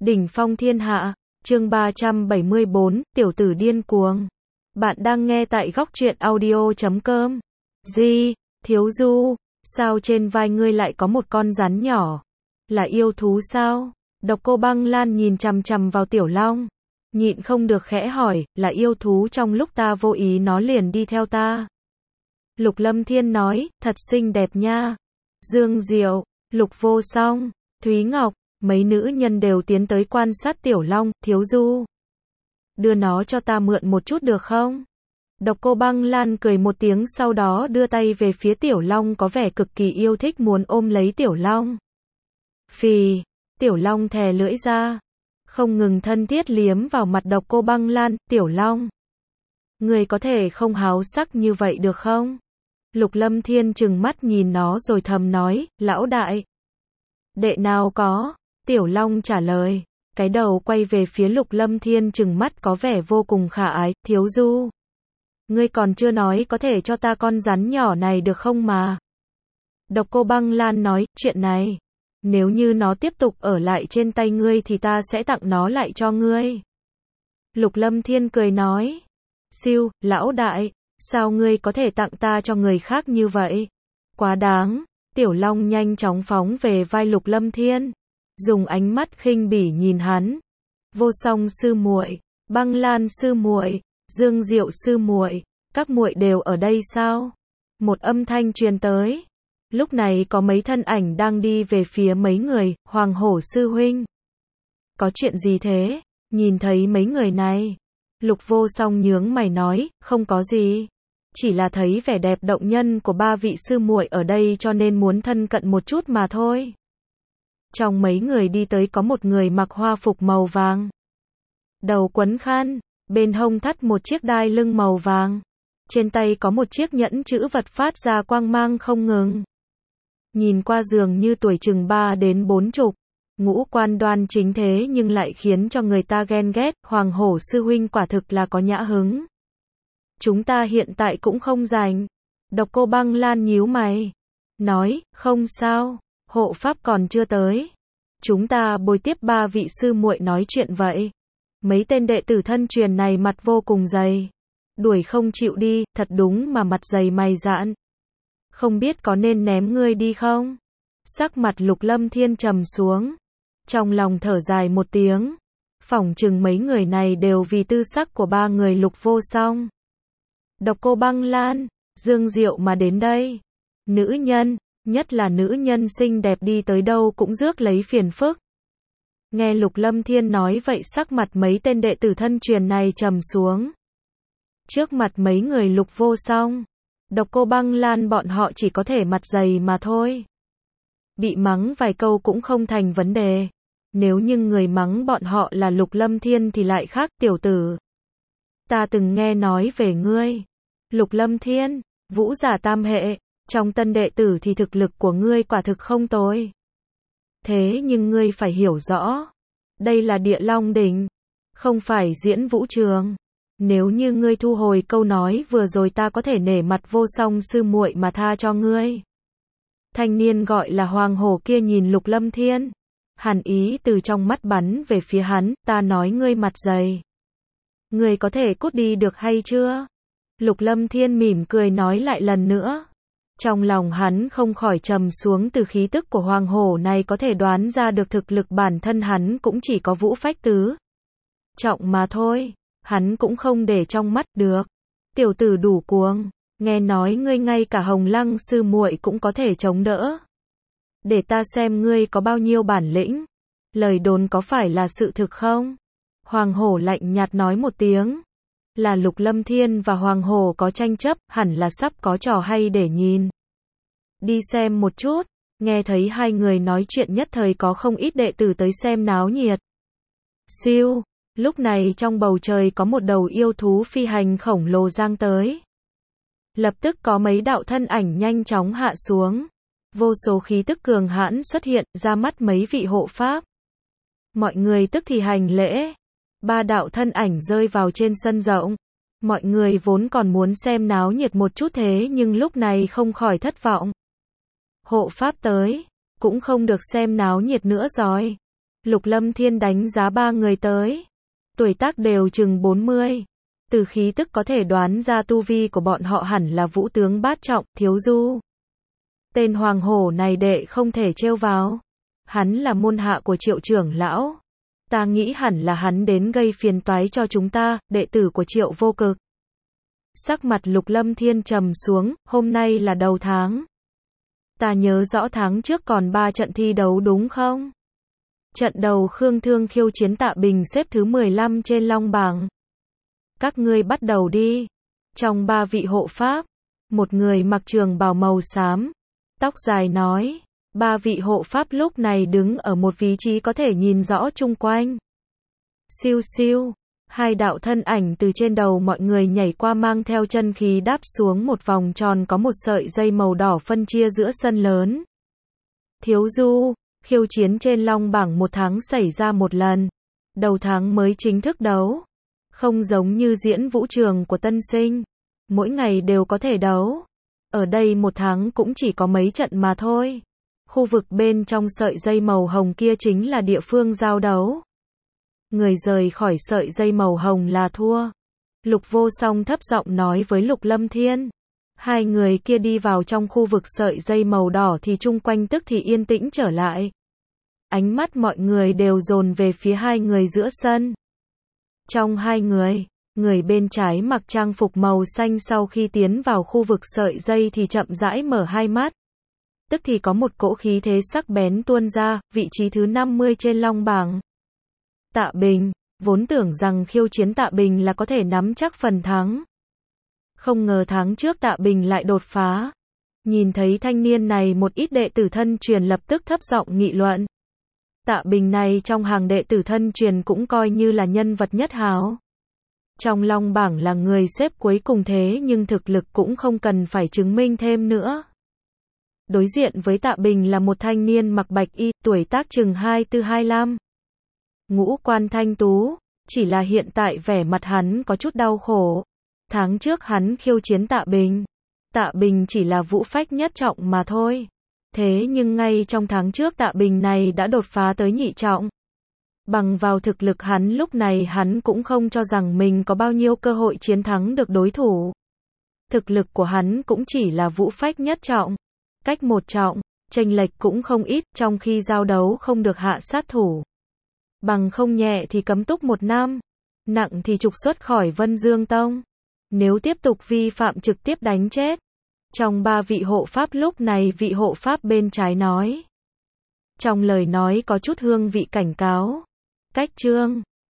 Đỉnh phong thiên hạ, chương 374, tiểu tử điên cuồng. Bạn đang nghe tại góc truyện audio.com. Gì, Thiếu Du, sao trên vai ngươi lại có một con rắn nhỏ? Là yêu thú sao? Độc Cô Băng Lan nhìn chằm chằm vào Tiểu Long, nhịn không được khẽ hỏi, là yêu thú trong lúc ta vô ý nó liền đi theo ta. Lục Lâm Thiên nói, thật xinh đẹp nha. Dương Diệu, Lục Vô Song, Thúy Ngọc, mấy nữ nhân đều tiến tới quan sát Tiểu Long. Thiếu Du, đưa nó cho ta mượn một chút được không? Độc Cô Băng Lan cười một tiếng, sau đó đưa tay về phía Tiểu Long, có vẻ cực kỳ yêu thích muốn ôm lấy Tiểu Long. Phì, Tiểu Long thè lưỡi ra, không ngừng thân thiết liếm vào mặt Độc Cô Băng Lan. Tiểu Long, người có thể không háo sắc như vậy được không? Lục Lâm Thiên trừng mắt nhìn nó rồi thầm nói, lão đại. Đệ nào có, Tiểu Long trả lời, cái đầu quay về phía Lục Lâm Thiên trừng mắt có vẻ vô cùng khả ái. Thiếu Du, ngươi còn chưa nói có thể cho ta con rắn nhỏ này được không mà? Độc Cô Băng Lan nói, chuyện này, nếu như nó tiếp tục ở lại trên tay ngươi thì ta sẽ tặng nó lại cho ngươi. Lục Lâm Thiên cười nói, siêu, lão đại, sao ngươi có thể tặng ta cho người khác như vậy? Quá đáng. Tiểu Long nhanh chóng phóng về vai Lục Lâm Thiên, dùng ánh mắt khinh bỉ nhìn hắn. Vô Song sư muội, Băng Lan sư muội, Dương Diệu sư muội, các muội đều ở đây sao? Một âm thanh truyền tới. Lúc này có mấy thân ảnh đang đi về phía mấy người. Hoàng Hổ sư huynh, có chuyện gì thế? Nhìn thấy mấy người này, Lục Vô Song nhướng mày nói, không có gì, chỉ là thấy vẻ đẹp động nhân của ba vị sư muội ở đây cho nên muốn thân cận một chút mà thôi. Trong mấy người đi tới có một người mặc hoa phục màu vàng, đầu quấn khăn, bên hông thắt một chiếc đai lưng màu vàng, trên tay có một chiếc nhẫn chữ vật phát ra quang mang không ngừng. Nhìn qua dường như tuổi chừng 3 đến 40, ngũ quan đoan chính thế nhưng lại khiến cho người ta ghen ghét. Hoàng Hổ sư huynh quả thực là có nhã hứng. Chúng ta hiện tại cũng không rảnh. Độc Cô Băng Lan nhíu mày, nói, không sao, hộ pháp còn chưa tới, chúng ta bồi tiếp ba vị sư muội nói chuyện vậy. Mấy tên đệ tử thân truyền này mặt vô cùng dày, đuổi không chịu đi, thật đúng mà mặt dày mày dạn. Không biết có nên ném ngươi đi không? Sắc mặt Lục Lâm Thiên trầm xuống, trong lòng thở dài một tiếng, phỏng chừng mấy người này đều vì tư sắc của ba người Lục Vô Song, Độc Cô Băng Lan, Dương Diệu mà đến đây. Nữ nhân, nhất là nữ nhân xinh đẹp đi tới đâu cũng rước lấy phiền phức. Nghe Lục Lâm Thiên nói vậy, sắc mặt mấy tên đệ tử thân truyền này trầm xuống. Trước mặt mấy người Lục Vô Song, Độc Cô Băng Lan bọn họ chỉ có thể mặt dày mà thôi. Bị mắng vài câu cũng không thành vấn đề. Nếu như người mắng bọn họ là Lục Lâm Thiên thì lại khác. Tiểu tử, ta từng nghe nói về ngươi. Lục Lâm Thiên, vũ giả tam hệ, trong tân đệ tử thì thực lực của ngươi quả thực không tồi. Thế nhưng ngươi phải hiểu rõ, đây là Địa Long đỉnh, không phải diễn vũ trường. Nếu như ngươi thu hồi câu nói vừa rồi, ta có thể nể mặt Vô Song sư muội mà tha cho ngươi. Thanh niên gọi là Hoàng Hổ kia nhìn Lục Lâm Thiên, hàn ý từ trong mắt bắn về phía hắn, ta nói ngươi mặt dày, ngươi có thể cút đi được hay chưa? Lục Lâm Thiên mỉm cười nói lại lần nữa. Trong lòng hắn không khỏi trầm xuống, từ khí tức của Hoàng Hổ này có thể đoán ra được thực lực bản thân hắn cũng chỉ có vũ phách tứ trọng mà thôi. Hắn cũng không để trong mắt được. Tiểu tử đủ cuồng, nghe nói ngươi ngay cả Hồng Lăng sư muội cũng có thể chống đỡ. Để ta xem ngươi có bao nhiêu bản lĩnh. Lời đồn có phải là sự thực không? Hoàng Hổ lạnh nhạt nói một tiếng. Là Lục Lâm Thiên và Hoàng Hổ có tranh chấp, hẳn là sắp có trò hay để nhìn. Đi xem một chút. Nghe thấy hai người nói chuyện, nhất thời có không ít đệ tử tới xem náo nhiệt. Siêu, lúc này trong bầu trời có một đầu yêu thú phi hành khổng lồ giang tới. Lập tức có mấy đạo thân ảnh nhanh chóng hạ xuống. Vô số khí tức cường hãn xuất hiện ra mắt mấy vị hộ pháp. Mọi người tức thì hành lễ. Ba đạo thân ảnh rơi vào trên sân rộng. Mọi người vốn còn muốn xem náo nhiệt một chút, thế nhưng lúc này không khỏi thất vọng. Hộ pháp tới, cũng không được xem náo nhiệt nữa rồi. Lục Lâm Thiên đánh giá ba người tới. Tuổi tác đều chừng 40. Từ khí tức có thể đoán ra tu vi của bọn họ hẳn là vũ tướng bát trọng, Thiếu Du. Tên hoàng hổ này đệ không thể trêu vào. Hắn là môn hạ của Triệu trưởng lão. Ta nghĩ hẳn là hắn đến gây phiền toái cho chúng ta, đệ tử của Triệu Vô Cực. Sắc mặt Lục Lâm Thiên trầm xuống, hôm nay là đầu tháng. Ta nhớ rõ tháng trước còn 3 trận thi đấu đúng không? Trận đầu Khương Thương khiêu chiến Tạ Bình xếp thứ 15 trên long bảng. Các ngươi bắt đầu đi. Trong 3 vị hộ pháp, một người mặc trường bào màu xám, tóc dài nói. 3 vị hộ pháp lúc này đứng ở một vị trí có thể nhìn rõ chung quanh. Siêu siêu, 2 đạo thân ảnh từ trên đầu mọi người nhảy qua mang theo chân khí đáp xuống một vòng tròn có một sợi dây màu đỏ phân chia giữa sân lớn. Thiếu Du, khiêu chiến trên long bảng 1 tháng xảy ra một lần. Đầu tháng mới chính thức đấu. Không giống như diễn vũ trường của tân sinh. Mỗi ngày đều có thể đấu. Ở đây 1 tháng cũng chỉ có mấy trận mà thôi. Khu vực bên trong sợi dây màu hồng kia chính là địa phương giao đấu. Người rời khỏi sợi dây màu hồng là thua. Lục Vô Song thấp giọng nói với Lục Lâm Thiên. 2 người kia đi vào trong khu vực sợi dây màu đỏ thì chung quanh tức thì yên tĩnh trở lại. Ánh mắt mọi người đều dồn về phía 2 người giữa sân. Trong 2 người, người bên trái mặc trang phục màu xanh sau khi tiến vào khu vực sợi dây thì chậm rãi mở 2 mắt. Tức thì có một cỗ khí thế sắc bén tuôn ra, vị trí thứ 50 trên long bảng. Tạ Bình, vốn tưởng rằng khiêu chiến Tạ Bình là có thể nắm chắc phần thắng. Không ngờ tháng trước Tạ Bình lại đột phá. Nhìn thấy thanh niên này một ít đệ tử thân truyền lập tức thấp giọng nghị luận. Tạ Bình này trong hàng đệ tử thân truyền cũng coi như là nhân vật nhất hào. Trong long bảng là người xếp cuối cùng thế nhưng thực lực cũng không cần phải chứng minh thêm nữa. Đối diện với Tạ Bình là một thanh niên mặc bạch y, tuổi tác chừng 24-25. Ngũ quan thanh tú, chỉ là hiện tại vẻ mặt hắn có chút đau khổ. Tháng trước hắn khiêu chiến Tạ Bình. Tạ Bình chỉ là vũ phách nhất trọng mà thôi. Thế nhưng ngay trong tháng trước Tạ Bình này đã đột phá tới nhị trọng. Bằng vào thực lực hắn lúc này hắn cũng không cho rằng mình có bao nhiêu cơ hội chiến thắng được đối thủ. Thực lực của hắn cũng chỉ là vũ phách nhất trọng. Cách 1 trọng, chênh lệch cũng không ít trong khi giao đấu không được hạ sát thủ. Bằng không nhẹ thì cấm túc 1 năm, nặng thì trục xuất khỏi Vân Dương Tông. Nếu tiếp tục vi phạm trực tiếp đánh chết. Trong 3 vị hộ pháp lúc này vị hộ pháp bên trái nói. Trong lời nói có chút hương vị cảnh cáo. Cách chương